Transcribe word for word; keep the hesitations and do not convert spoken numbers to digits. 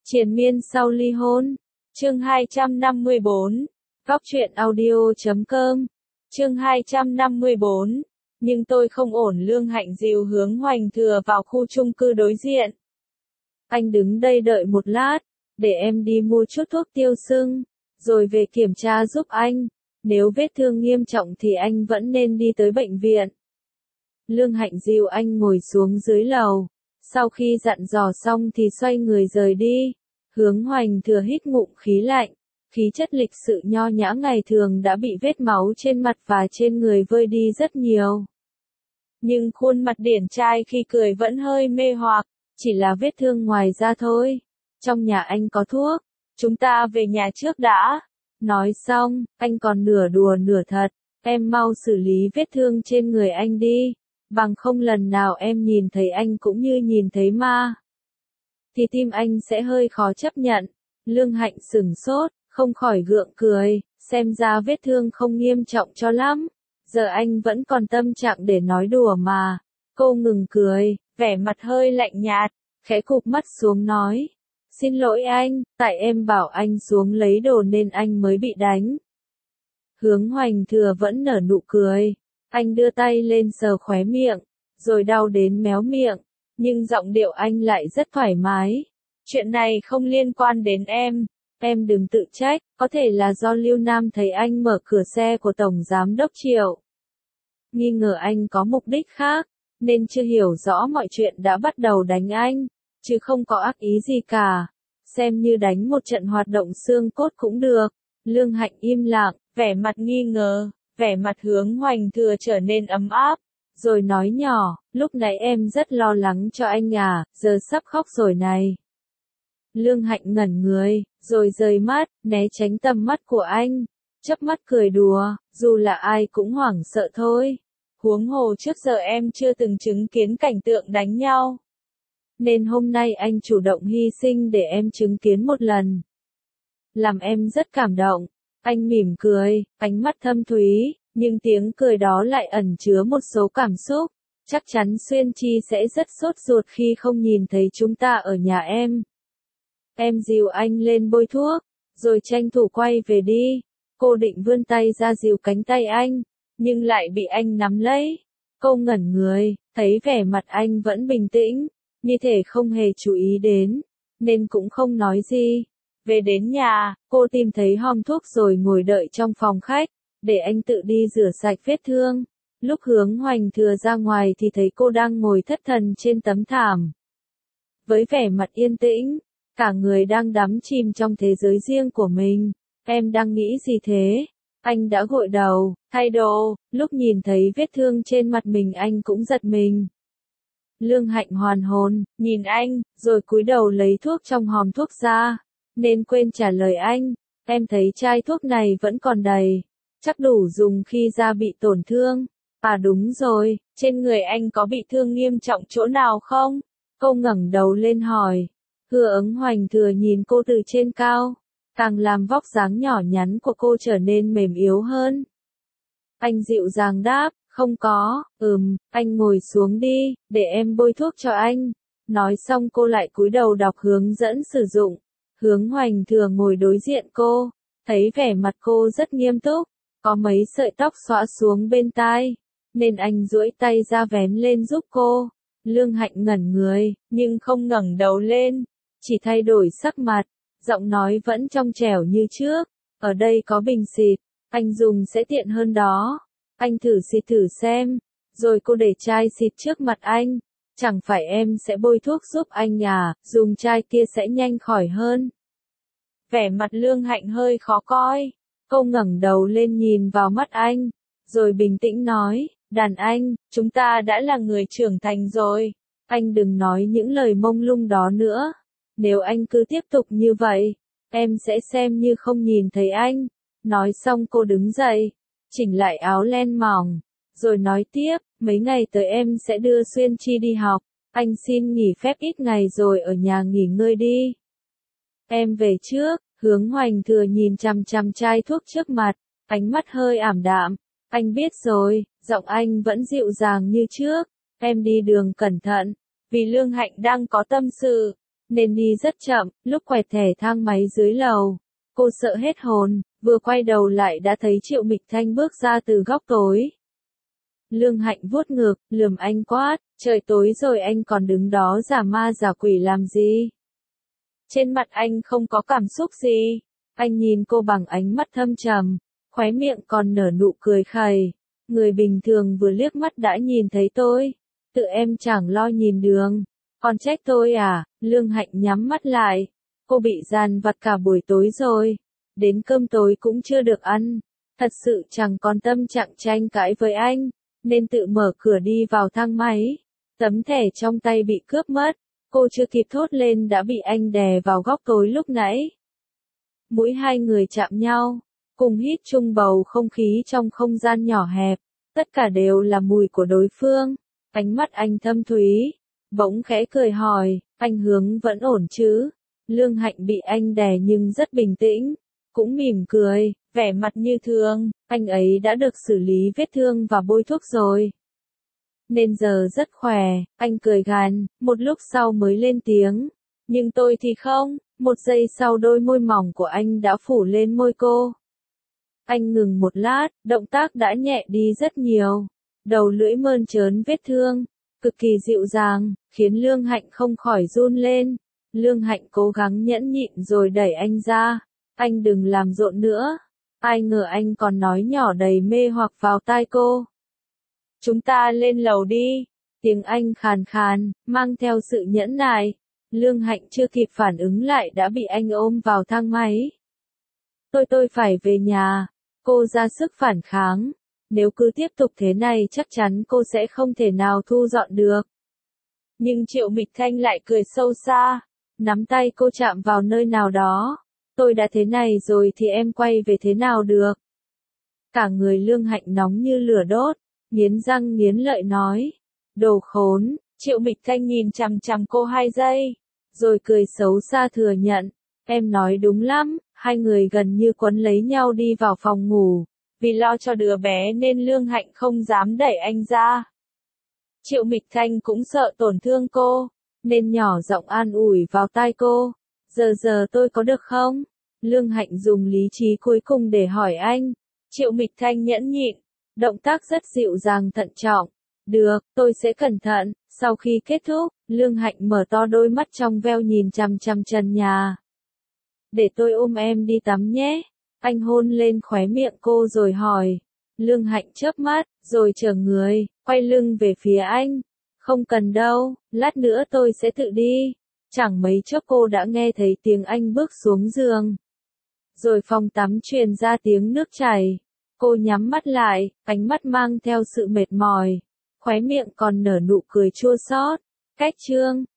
Triền miên sau ly hôn. Chương hai trăm năm mươi bốn. Góc truyện audio chấm com. Chương hai trăm năm mươi bốn. Nhưng tôi không ổn. Lương Hạnh dìu Hướng Hoành Thừa vào khu chung cư đối diện. Anh đứng đây đợi một lát, để em đi mua chút thuốc tiêu sưng, rồi về kiểm tra giúp anh. Nếu vết thương nghiêm trọng thì anh vẫn nên đi tới bệnh viện. Lương Hạnh dìu anh ngồi xuống dưới lầu. Sau khi dặn dò xong thì xoay người rời đi. Hướng Hoành Thừa hít ngụm khí lạnh. Khí chất lịch sự nho nhã ngày thường đã bị vết máu trên mặt và trên người vơi đi rất nhiều. Nhưng khuôn mặt điển trai khi cười vẫn hơi mê hoặc, chỉ là vết thương ngoài da thôi. Trong nhà anh có thuốc, chúng ta về nhà trước đã. Nói xong, anh còn nửa đùa nửa thật, em mau xử lý vết thương trên người anh đi, bằng không lần nào em nhìn thấy anh cũng như nhìn thấy ma. Thì tim anh sẽ hơi khó chấp nhận. Lương Hạnh sửng sốt, không khỏi gượng cười, xem ra vết thương không nghiêm trọng cho lắm. Giờ anh vẫn còn tâm trạng để nói đùa mà. Cô ngừng cười, vẻ mặt hơi lạnh nhạt, khẽ cụp mắt xuống nói. Xin lỗi anh, tại em bảo anh xuống lấy đồ nên anh mới bị đánh. Hướng Hoành Thừa vẫn nở nụ cười. Anh đưa tay lên sờ khóe miệng, rồi đau đến méo miệng. Nhưng giọng điệu anh lại rất thoải mái. Chuyện này không liên quan đến em. Em đừng tự trách, có thể là do Lưu Nam thấy anh mở cửa xe của Tổng Giám Đốc Triệu. Nghi ngờ anh có mục đích khác, nên chưa hiểu rõ mọi chuyện đã bắt đầu đánh anh, chứ không có ác ý gì cả. Xem như đánh một trận hoạt động xương cốt cũng được. Lương Hạnh im lặng, vẻ mặt nghi ngờ, vẻ mặt Hướng Hoành Thừa trở nên ấm áp. Rồi nói nhỏ, lúc nãy em rất lo lắng cho anh à, giờ sắp khóc rồi này. Lương Hạnh ngẩn người, rồi rời mắt, né tránh tầm mắt của anh. Chớp mắt cười đùa, dù là ai cũng hoảng sợ thôi. Huống hồ trước giờ em chưa từng chứng kiến cảnh tượng đánh nhau. Nên hôm nay anh chủ động hy sinh để em chứng kiến một lần. Làm em rất cảm động. Anh mỉm cười, ánh mắt thâm thúy, nhưng tiếng cười đó lại ẩn chứa một số cảm xúc. Chắc chắn Xuyên Chi sẽ rất sốt ruột khi không nhìn thấy chúng ta ở nhà em. Em dìu anh lên bôi thuốc, rồi tranh thủ quay về đi. Cô định vươn tay ra dìu cánh tay anh, nhưng lại bị anh nắm lấy. Cô ngẩn người, thấy vẻ mặt anh vẫn bình tĩnh, như thể không hề chú ý đến, nên cũng không nói gì. Về đến nhà, cô tìm thấy hòm thuốc rồi ngồi đợi trong phòng khách, để anh tự đi rửa sạch vết thương. Lúc Hướng Hoành Thừa ra ngoài thì thấy cô đang ngồi thất thần trên tấm thảm. Với vẻ mặt yên tĩnh, cả người đang đắm chìm trong thế giới riêng của mình. Em đang nghĩ gì thế? Anh đã gội đầu, thay đồ, lúc nhìn thấy vết thương trên mặt mình anh cũng giật mình. Lương Hạnh hoàn hồn, nhìn anh, rồi cúi đầu lấy thuốc trong hòm thuốc ra, nên quên trả lời anh. Em thấy chai thuốc này vẫn còn đầy, chắc đủ dùng khi da bị tổn thương. À đúng rồi, trên người anh có bị thương nghiêm trọng chỗ nào không? Cô ngẩng đầu lên hỏi. Hướng Hoành Thừa nhìn cô từ trên cao, càng làm vóc dáng nhỏ nhắn của cô trở nên mềm yếu hơn. Anh dịu dàng đáp, không có, ừm, anh ngồi xuống đi, để em bôi thuốc cho anh. Nói xong cô lại cúi đầu đọc hướng dẫn sử dụng. Hướng Hoành Thừa ngồi đối diện cô, thấy vẻ mặt cô rất nghiêm túc, có mấy sợi tóc xõa xuống bên tai, nên anh duỗi tay ra vén lên giúp cô. Lương Hạnh ngẩn người, nhưng không ngẩng đầu lên, chỉ thay đổi sắc mặt, giọng nói vẫn trong trẻo như trước. Ở đây có bình xịt, anh dùng sẽ tiện hơn đó. Anh thử xịt thử xem. Rồi cô để chai xịt trước mặt anh. Chẳng phải em sẽ bôi thuốc giúp anh à, dùng chai kia sẽ nhanh khỏi hơn. Vẻ mặt Lương Hạnh hơi khó coi. Cô ngẩng đầu lên nhìn vào mắt anh, rồi bình tĩnh nói, đàn anh, chúng ta đã là người trưởng thành rồi. Anh đừng nói những lời mông lung đó nữa. Nếu anh cứ tiếp tục như vậy, em sẽ xem như không nhìn thấy anh. Nói xong cô đứng dậy, chỉnh lại áo len mỏng, rồi nói tiếp, mấy ngày tới em sẽ đưa Xuyên Chi đi học. Anh xin nghỉ phép ít ngày rồi ở nhà nghỉ ngơi đi. Em về trước. Hướng Hoành Thừa nhìn chằm chằm chai thuốc trước mặt, ánh mắt hơi ảm đạm. Anh biết rồi, giọng anh vẫn dịu dàng như trước. Em đi đường cẩn thận, vì Lương Hạnh đang có tâm sự. nên đi rất chậm, lúc quẹt thẻ thang máy dưới lầu. Cô sợ hết hồn, vừa quay đầu lại đã thấy Triệu Mịch Thanh bước ra từ góc tối. Lương Hạnh vuốt ngực, lườm anh quát, trời tối rồi anh còn đứng đó giả ma giả quỷ làm gì? Trên mặt anh không có cảm xúc gì. Anh nhìn cô bằng ánh mắt thâm trầm, khóe miệng còn nở nụ cười khẩy. Người bình thường vừa liếc mắt đã nhìn thấy tôi. Tự em chẳng lo nhìn đường. Còn trách tôi à? Lương Hạnh nhắm mắt lại. Cô bị dằn vặt cả buổi tối rồi. Đến cơm tối cũng chưa được ăn. Thật sự chẳng còn tâm trạng tranh cãi với anh. Nên tự mở cửa đi vào thang máy. Tấm thẻ trong tay bị cướp mất. Cô chưa kịp thốt lên đã bị anh đè vào góc tối lúc nãy. Mũi hai người chạm nhau, cùng hít chung bầu không khí trong không gian nhỏ hẹp. Tất cả đều là mùi của đối phương. Ánh mắt anh thâm thúy. Bỗng khẽ cười hỏi, anh Hướng vẫn ổn chứ? Lương Hạnh bị anh đè nhưng rất bình tĩnh. Cũng mỉm cười, vẻ mặt như thường. Anh ấy đã được xử lý vết thương và bôi thuốc rồi. Nên giờ rất khỏe, anh cười gằn, một lúc sau mới lên tiếng. Nhưng tôi thì không, một giây sau đôi môi mỏng của anh đã phủ lên môi cô. Anh ngừng một lát, động tác đã nhẹ đi rất nhiều. Đầu lưỡi mơn trớn vết thương, cực kỳ dịu dàng, khiến Lương Hạnh không khỏi run lên. Lương Hạnh cố gắng nhẫn nhịn rồi đẩy anh ra. Anh đừng làm rộn nữa. Ai ngờ anh còn nói nhỏ đầy mê hoặc vào tai cô. Chúng ta lên lầu đi. Tiếng anh khàn khàn, mang theo sự nhẫn nại. Lương Hạnh chưa kịp phản ứng lại đã bị anh ôm vào thang máy. Tôi tôi phải về nhà. Cô ra sức phản kháng. Nếu cứ tiếp tục thế này chắc chắn cô sẽ không thể nào thu dọn được. Nhưng Triệu Mịch Thanh lại cười sâu xa. Nắm tay cô chạm vào nơi nào đó. Tôi đã thế này rồi thì em quay về thế nào được? Cả người Lương Hạnh nóng như lửa đốt. Nghiến răng nghiến lợi nói. Đồ khốn. Triệu Mịch Thanh nhìn chằm chằm cô hai giây. Rồi cười xấu xa thừa nhận. Em nói đúng lắm. Hai người gần như quấn lấy nhau đi vào phòng ngủ. Vì lo cho đứa bé nên Lương Hạnh không dám đẩy anh ra. Triệu Mịch Thanh cũng sợ tổn thương cô. Nên nhỏ giọng an ủi vào tai cô. Giờ giờ tôi có được không? Lương Hạnh dùng lý trí cuối cùng để hỏi anh. Triệu Mịch Thanh nhẫn nhịn. Động tác rất dịu dàng thận trọng. Được, tôi sẽ cẩn thận. Sau khi kết thúc, Lương Hạnh mở to đôi mắt trong veo nhìn chằm chằm trần nhà. Để tôi ôm em đi tắm nhé. Anh hôn lên khóe miệng cô rồi hỏi. Lương Hạnh chớp mắt, rồi trở người, quay lưng về phía anh. Không cần đâu, lát nữa tôi sẽ tự đi. Chẳng mấy chốc cô đã nghe thấy tiếng anh bước xuống giường. Rồi phòng tắm truyền ra tiếng nước chảy. Cô nhắm mắt lại, ánh mắt mang theo sự mệt mỏi. Khóe miệng còn nở nụ cười chua xót. Cách chương